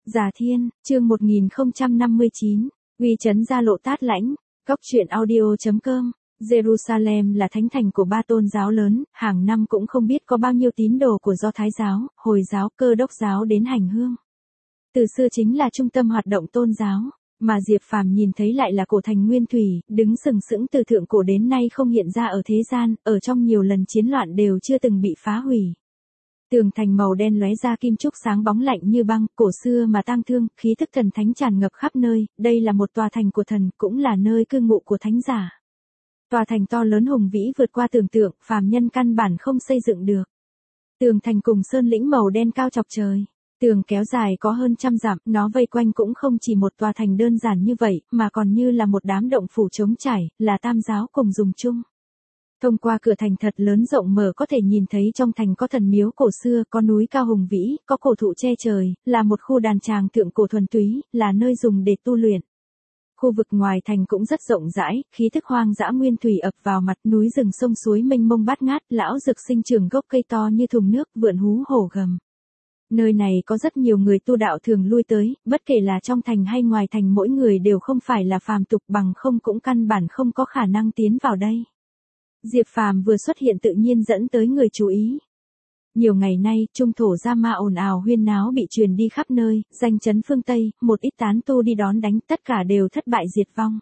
Già Thiên, chương 1059, uy chấn gia lộ Tát Lãnh, Cóc truyện audio.com. Jerusalem là thánh thành của ba tôn giáo lớn, hàng năm cũng không biết có bao nhiêu tín đồ của Do Thái giáo, Hồi giáo, Cơ đốc giáo đến hành hương. Từ xưa chính là trung tâm hoạt động tôn giáo, mà Diệp Phàm nhìn thấy lại là cổ thành nguyên thủy, đứng sừng sững từ thượng cổ đến nay không hiện ra ở thế gian, ở trong nhiều lần chiến loạn đều chưa từng bị phá hủy. Tường thành màu đen lóe ra kim trúc sáng bóng lạnh như băng, cổ xưa mà tang thương, khí thức thần thánh tràn ngập khắp nơi, đây là một tòa thành của thần, cũng là nơi cư ngụ của thánh giả. Tòa thành to lớn hùng vĩ vượt qua tưởng tượng, phàm nhân căn bản không xây dựng được. Tường thành cùng sơn lĩnh màu đen cao chọc trời. Tường kéo dài có hơn 100 dặm, nó vây quanh cũng không chỉ một tòa thành đơn giản như vậy, mà còn như là một đám động phủ trống trải, là tam giáo cùng dùng chung. Thông qua cửa thành thật lớn rộng mở có thể nhìn thấy trong thành có thần miếu cổ xưa, có núi cao hùng vĩ, có cổ thụ che trời, là một khu đàn tràng thượng cổ thuần túy, là nơi dùng để tu luyện. Khu vực ngoài thành cũng rất rộng rãi, khí thức hoang dã nguyên thủy ập vào mặt, núi rừng sông suối mênh mông bát ngát, lão dược sinh trưởng gốc cây to như thùng nước, vượn hú hổ gầm. Nơi này có rất nhiều người tu đạo thường lui tới, bất kể là trong thành hay ngoài thành, mỗi người đều không phải là phàm tục, bằng không cũng căn bản không có khả năng tiến vào đây. Diệp Phàm vừa xuất hiện tự nhiên dẫn tới người chú ý. Nhiều ngày nay, trung thổ Gia-ma ồn ào huyên náo bị truyền đi khắp nơi, danh chấn phương Tây, một ít tán tu đi đón đánh, tất cả đều thất bại diệt vong.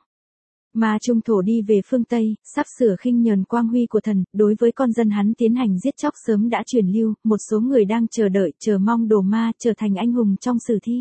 Mà trung thổ đi về phương Tây, sắp sửa khinh nhờn quang huy của thần, đối với con dân hắn tiến hành giết chóc sớm đã truyền lưu, một số người đang chờ đợi, chờ mong đồ ma trở thành anh hùng trong sử thi.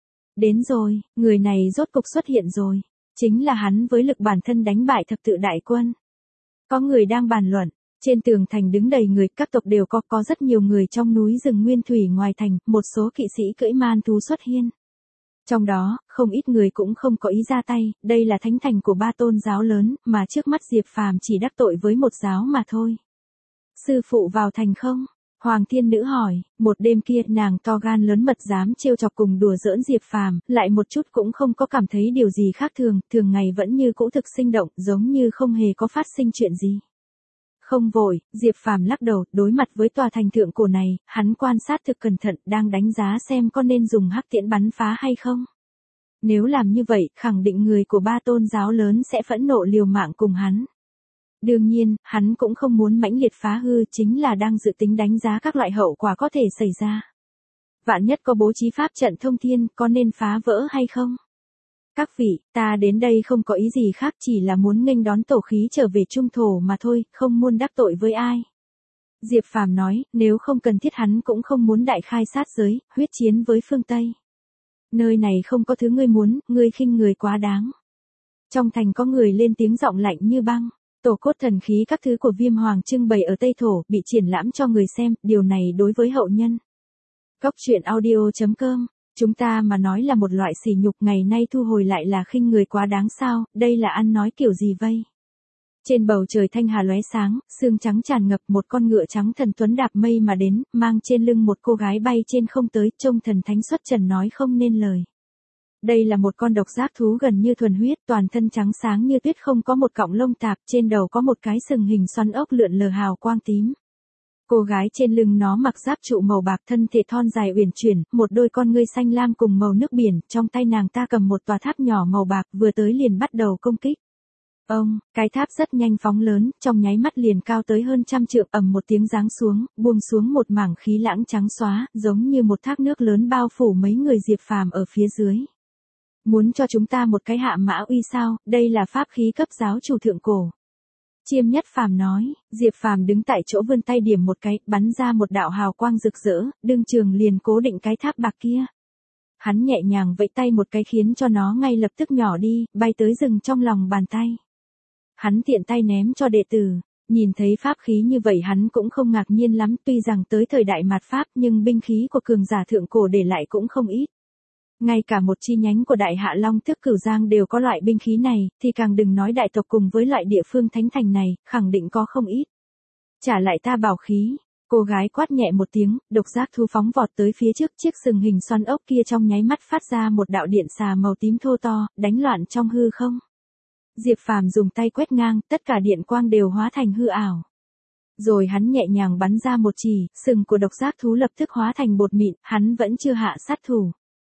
Đến rồi, người này rốt cục xuất hiện rồi, chính là hắn với lực bản thân đánh bại thập tự đại quân. Có người đang bàn luận, trên tường thành đứng đầy người, các tộc đều có rất nhiều người trong núi rừng nguyên thủy ngoài thành, một số kỵ sĩ cưỡi man thú xuất hiện. Trong đó, không ít người cũng không có ý ra tay, đây là thánh thành của ba tôn giáo lớn, mà trước mắt Diệp Phàm chỉ đắc tội với một giáo mà thôi. Sư phụ vào thành không? Hoàng Thiên Nữ hỏi, một đêm kia nàng to gan lớn mật dám trêu chọc cùng đùa giỡn Diệp Phàm, lại một chút cũng không có cảm thấy điều gì khác thường, thường ngày vẫn như cũ thực sinh động, giống như không hề có phát sinh chuyện gì. Không vội, Diệp Phàm lắc đầu, đối mặt với tòa thành thượng cổ này, hắn quan sát thực cẩn thận, đang đánh giá xem có nên dùng hắc tiễn bắn phá hay không. Nếu làm như vậy, khẳng định người của ba tôn giáo lớn sẽ phẫn nộ liều mạng cùng hắn. Đương nhiên, hắn cũng không muốn mãnh liệt phá hư, chính là đang dự tính đánh giá các loại hậu quả có thể xảy ra. Vạn nhất có bố trí pháp trận thông thiên, có nên phá vỡ hay không? Các vị, ta đến đây không có ý gì khác, chỉ là muốn nghênh đón tổ khí trở về trung thổ mà thôi, không muốn đắc tội với ai. Diệp Phàm nói, nếu không cần thiết hắn cũng không muốn đại khai sát giới, huyết chiến với phương Tây. Nơi này không có thứ ngươi muốn, ngươi khinh người quá đáng. Trong thành có người lên tiếng giọng lạnh như băng. Tổ cốt thần khí các thứ của Viêm Hoàng trưng bày ở Tây Thổ, bị triển lãm cho người xem, điều này đối với hậu nhân. Cóc truyện audio.com, chúng ta mà nói là một loại sỉ nhục, ngày nay thu hồi lại là khinh người quá đáng sao, đây là ăn nói kiểu gì vây? Trên bầu trời thanh hà lóe sáng, sương trắng tràn ngập, một con ngựa trắng thần tuấn đạp mây mà đến, mang trên lưng một cô gái bay trên không tới, trông thần thánh xuất trần nói không nên lời. Đây là một con độc giác thú gần như thuần huyết, toàn thân trắng sáng như tuyết, không có một cọng lông tạp, trên đầu có một cái sừng hình xoắn ốc lượn lờ hào quang tím. Cô gái trên lưng nó mặc giáp trụ màu bạc, thân thể thon dài uyển chuyển, một đôi con ngươi xanh lam cùng màu nước biển, trong tay nàng ta cầm một tòa tháp nhỏ màu bạc, vừa tới liền bắt đầu công kích. Cái tháp rất nhanh phóng lớn, trong nháy mắt liền cao tới hơn 100 trượng, ầm một tiếng giáng xuống, buông xuống một mảng khí lãng trắng xóa, giống như một thác nước lớn bao phủ mấy người Diệp Phàm ở phía dưới. Muốn cho chúng ta một cái hạ mã uy sao, đây là pháp khí cấp giáo chủ thượng cổ. Chiêm Nhất Phàm nói, Diệp Phàm đứng tại chỗ vươn tay điểm một cái, bắn ra một đạo hào quang rực rỡ, đương trường liền cố định cái tháp bạc kia. Hắn nhẹ nhàng vẫy tay một cái khiến cho nó ngay lập tức nhỏ đi, bay tới rừng trong lòng bàn tay. Hắn tiện tay ném cho đệ tử, nhìn thấy pháp khí như vậy hắn cũng không ngạc nhiên lắm, tuy rằng tới thời đại mạt Pháp nhưng binh khí của cường giả thượng cổ để lại cũng không ít. Ngay cả một chi nhánh của Đại Hạ Long Tước Cửu Giang đều có loại binh khí này, thì càng đừng nói đại tộc cùng với loại địa phương thánh thành này, khẳng định có không ít. Trả lại ta bảo khí, cô gái quát nhẹ một tiếng, độc giác thú phóng vọt tới phía trước, chiếc sừng hình xoắn ốc kia trong nháy mắt phát ra một đạo điện xà màu tím thô to, đánh loạn trong hư không. Diệp Phàm dùng tay quét ngang, tất cả điện quang đều hóa thành hư ảo. Rồi hắn nhẹ nhàng bắn ra một chỉ, sừng của độc giác thú lập tức hóa thành bột mịn, hắn vẫn chưa hạ sát thủ.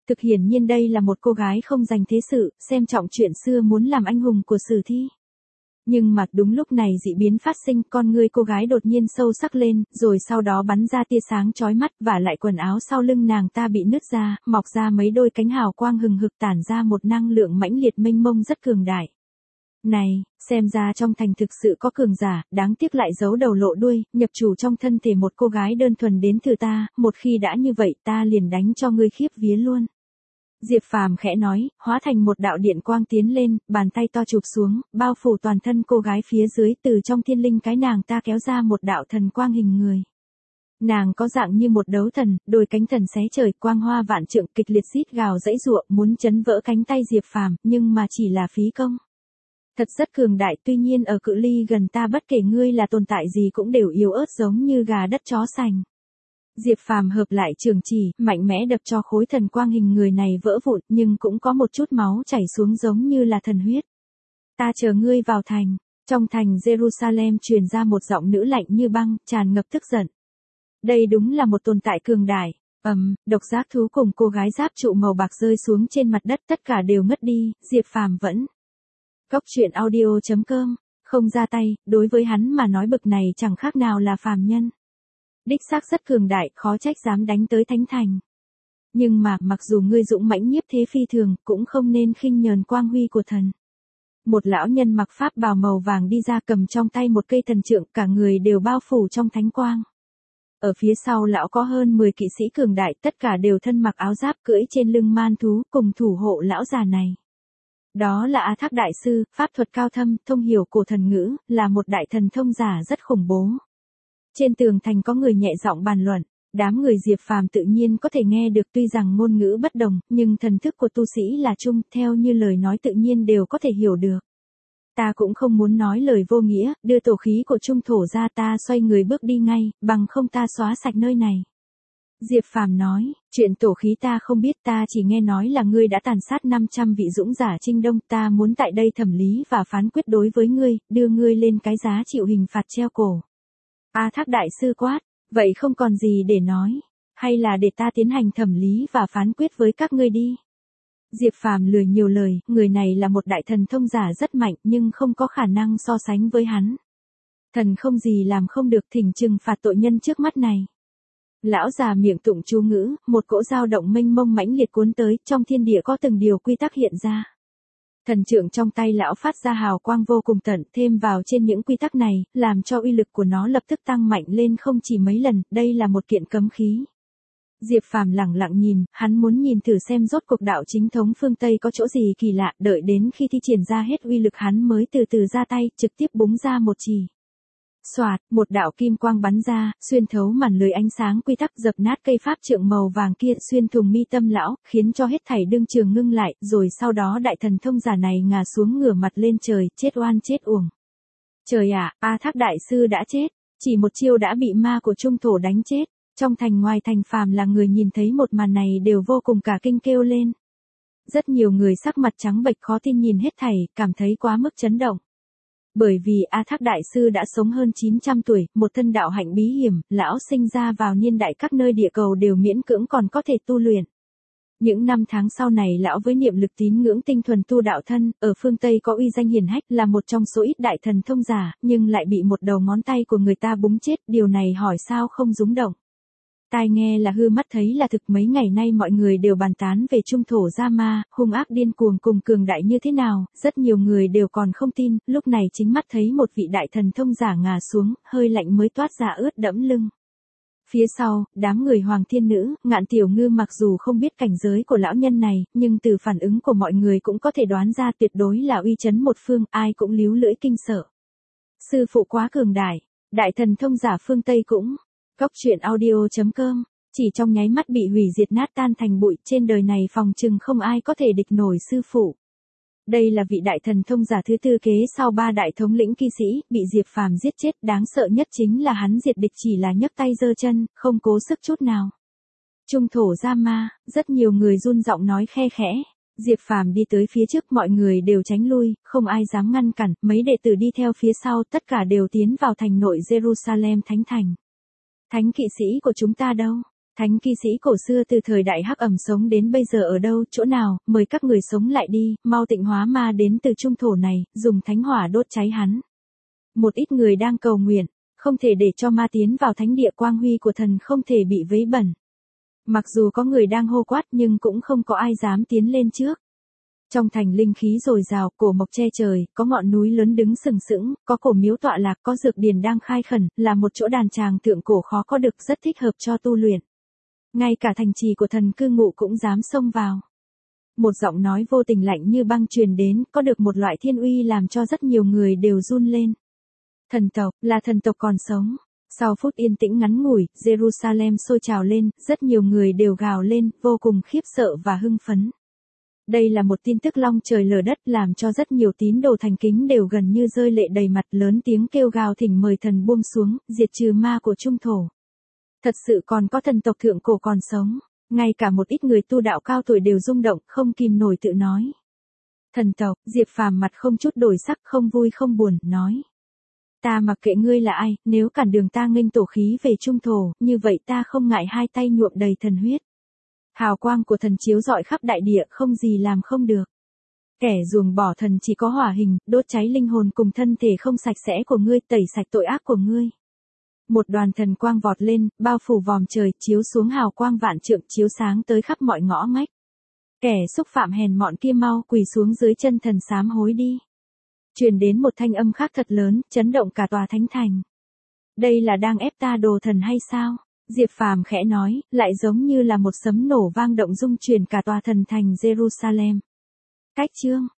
Thực hiển nhiên đây là một cô gái không dành thế sự, xem trọng chuyện xưa muốn làm anh hùng của sử thi. Nhưng mà đúng lúc này dị biến phát sinh, con ngươi cô gái đột nhiên sâu sắc lên, rồi sau đó bắn ra tia sáng chói mắt, và lại quần áo sau lưng nàng ta bị nứt ra, mọc ra mấy đôi cánh hào quang hừng hực tản ra một năng lượng mãnh liệt mênh mông rất cường đại. Này, xem ra trong thành thực sự có cường giả, đáng tiếc lại giấu đầu lộ đuôi, nhập chủ trong thân thể một cô gái đơn thuần đến từ ta, một khi đã như vậy ta liền đánh cho ngươi khiếp vía luôn. Diệp Phàm khẽ nói, hóa thành một đạo điện quang tiến lên, bàn tay to chụp xuống, bao phủ toàn thân cô gái phía dưới, từ trong thiên linh cái nàng ta kéo ra một đạo thần quang hình người. Nàng có dạng như một đấu thần, đôi cánh thần xé trời, quang hoa vạn trượng, kịch liệt rít gào dãy giụa, muốn chấn vỡ cánh tay Diệp Phàm, nhưng mà chỉ là phí công. Thật rất cường đại, tuy nhiên ở cự ly gần ta bất kể ngươi là tồn tại gì cũng đều yếu ớt giống như gà đất chó sành. Diệp Phàm hợp lại trường chỉ, mạnh mẽ đập cho khối thần quang hình người này vỡ vụn, nhưng cũng có một chút máu chảy xuống giống như là thần huyết. Ta chờ ngươi vào thành. Trong thành Jerusalem truyền ra một giọng nữ lạnh như băng, tràn ngập tức giận. Đây đúng là một tồn tại cường đại. Độc giác thú cùng cô gái giáp trụ màu bạc rơi xuống trên mặt đất, tất cả đều ngất đi, Diệp Phàm vẫn. Cốc truyện audio.com, không ra tay, đối với hắn mà nói bực này chẳng khác nào là phàm nhân. Đích xác rất cường đại, khó trách dám đánh tới thánh thành. Nhưng mà, mặc dù ngươi dũng mãnh nhiếp thế phi thường, cũng không nên khinh nhờn quang huy của thần. Một lão nhân mặc pháp bào màu vàng đi ra, cầm trong tay một cây thần trượng, cả người đều bao phủ trong thánh quang. Ở phía sau lão có hơn 10 kỵ sĩ cường đại, tất cả đều thân mặc áo giáp, cưỡi trên lưng man thú, cùng thủ hộ lão già này. Đó là A Thác đại sư, pháp thuật cao thâm, thông hiểu cổ thần ngữ, là một đại thần thông giả rất khủng bố. Trên tường thành có người nhẹ giọng bàn luận, đám người Diệp Phàm tự nhiên có thể nghe được, tuy rằng ngôn ngữ bất đồng, nhưng thần thức của tu sĩ là chung, theo như lời nói tự nhiên đều có thể hiểu được. Ta cũng không muốn nói lời vô nghĩa, đưa tổ khí của trung thổ ra, ta xoay người bước đi ngay, bằng không ta xóa sạch nơi này. Diệp Phàm nói, chuyện tổ khí ta không biết, ta chỉ nghe nói là ngươi đã tàn sát 500 vị dũng giả Trinh Đông, ta muốn tại đây thẩm lý và phán quyết đối với ngươi, đưa ngươi lên cái giá chịu hình phạt treo cổ. A Thác đại sư quát, vậy không còn gì để nói, hay là để ta tiến hành thẩm lý và phán quyết với các ngươi đi. Diệp Phàm lười nhiều lời, người này là một đại thần thông giả rất mạnh nhưng không có khả năng so sánh với hắn. Thần không gì làm không được, thỉnh trừng phạt tội nhân trước mắt này. Lão già miệng tụng chú ngữ, một cỗ dao động mênh mông mãnh liệt cuốn tới, trong thiên địa có từng điều quy tắc hiện ra. Thần trượng trong tay lão phát ra hào quang vô cùng tận, thêm vào trên những quy tắc này, làm cho uy lực của nó lập tức tăng mạnh lên không chỉ mấy lần, đây là một kiện cấm khí. Diệp Phàm lẳng lặng nhìn, hắn muốn nhìn thử xem rốt cuộc đạo chính thống phương Tây có chỗ gì kỳ lạ, đợi đến khi thi triển ra hết uy lực hắn mới từ từ ra tay, trực tiếp búng ra một chỉ. Xoạt, một đạo kim quang bắn ra, xuyên thấu màn lưới ánh sáng quy tắc, dập nát cây pháp trượng màu vàng kia, xuyên thủng mi tâm lão, khiến cho hết thảy đương trường ngưng lại, rồi sau đó đại thần thông giả này ngả xuống ngửa mặt lên trời, chết oan chết uổng. Trời ạ, A Thác đại sư đã chết, chỉ một chiêu đã bị ma của trung thổ đánh chết. Trong thành ngoài thành, phàm là người nhìn thấy một màn này đều vô cùng cả kinh kêu lên. Rất nhiều người sắc mặt trắng bệch khó tin nhìn hết thảy, cảm thấy quá mức chấn động. Bởi vì A Thác đại sư đã sống hơn 900 tuổi, một thân đạo hạnh bí hiểm, lão sinh ra vào niên đại các nơi địa cầu đều miễn cưỡng còn có thể tu luyện. Những năm tháng sau này lão với niệm lực tín ngưỡng tinh thuần tu đạo thân, ở phương Tây có uy danh hiển hách, là một trong số ít đại thần thông giả, nhưng lại bị một đầu ngón tay của người ta búng chết, điều này hỏi sao không rúng động. Tai nghe là hư, mắt thấy là thực. Mấy ngày nay mọi người đều bàn tán về trung thổ gia ma, hung ác điên cuồng cùng cường đại như thế nào, rất nhiều người đều còn không tin, lúc này chính mắt thấy một vị đại thần thông giả ngả xuống, hơi lạnh mới toát ra ướt đẫm lưng. Phía sau, đám người Hoàng Thiên Nữ, Ngạn Tiểu Ngư mặc dù không biết cảnh giới của lão nhân này, nhưng từ phản ứng của mọi người cũng có thể đoán ra tuyệt đối là uy chấn một phương, ai cũng líu lưỡi kinh sợ. Sư phụ quá cường đại, đại thần thông giả phương Tây cũng. Cốc truyện audio.com, chỉ trong nháy mắt bị hủy diệt nát tan thành bụi, trên đời này phòng chừng không ai có thể địch nổi sư phụ. Đây là vị đại thần thông giả thứ tư kế sau ba đại thống lĩnh kỵ sĩ, bị Diệp Phàm giết chết, đáng sợ nhất chính là hắn diệt địch chỉ là nhấc tay giơ chân, không cố sức chút nào. Trung thổ gia ma, rất nhiều người run giọng nói khe khẽ. Diệp Phàm đi tới phía trước, mọi người đều tránh lui, không ai dám ngăn cản, mấy đệ tử đi theo phía sau, tất cả đều tiến vào thành nội Jerusalem thánh thành. Thánh kỵ sĩ của chúng ta đâu? Thánh kỵ sĩ cổ xưa từ thời đại Hắc Ẩm sống đến bây giờ ở đâu, chỗ nào, mời các người sống lại đi, mau tịnh hóa ma đến từ trung thổ này, dùng thánh hỏa đốt cháy hắn. Một ít người đang cầu nguyện, không thể để cho ma tiến vào thánh địa, quang huy của thần không thể bị vấy bẩn. Mặc dù có người đang hô quát nhưng cũng không có ai dám tiến lên trước. Trong thành linh khí dồi dào, cổ mộc che trời, có ngọn núi lớn đứng sừng sững, có cổ miếu tọa lạc, có dược điền đang khai khẩn, là một chỗ đàn tràng thượng cổ khó có được, rất thích hợp cho tu luyện. Ngay cả thành trì của thần cư ngụ cũng dám xông vào. Một giọng nói vô tình lạnh như băng truyền đến, có được một loại thiên uy làm cho rất nhiều người đều run lên. Thần tộc, là thần tộc còn sống. Sau phút yên tĩnh ngắn ngủi, Jerusalem sôi trào lên, rất nhiều người đều gào lên, vô cùng khiếp sợ và hưng phấn. Đây là một tin tức long trời lở đất làm cho rất nhiều tín đồ thành kính đều gần như rơi lệ đầy mặt, lớn tiếng kêu gào thỉnh mời thần buông xuống, diệt trừ ma của trung thổ. Thật sự còn có thần tộc thượng cổ còn sống, ngay cả một ít người tu đạo cao tuổi đều rung động, không kìm nổi tự nói. Thần tộc, Diệp Phàm mặt không chút đổi sắc, không vui không buồn, nói. Ta mặc kệ ngươi là ai, nếu cản đường ta nghênh tổ khí về trung thổ, như vậy ta không ngại hai tay nhuộm đầy thần huyết. Hào quang của thần chiếu rọi khắp đại địa, không gì làm không được. Kẻ ruồng bỏ thần chỉ có hỏa hình, đốt cháy linh hồn cùng thân thể không sạch sẽ của ngươi, tẩy sạch tội ác của ngươi. Một đoàn thần quang vọt lên, bao phủ vòm trời, chiếu xuống hào quang vạn trượng, chiếu sáng tới khắp mọi ngõ ngách. Kẻ xúc phạm hèn mọn kia mau quỳ xuống dưới chân thần sám hối đi. Truyền đến một thanh âm khác thật lớn, chấn động cả tòa thánh thành. Đây là đang ép ta đồ thần hay sao? Diệp Phàm khẽ nói, lại giống như là một sấm nổ vang động rung truyền cả tòa thần thành Jerusalem. Cách chương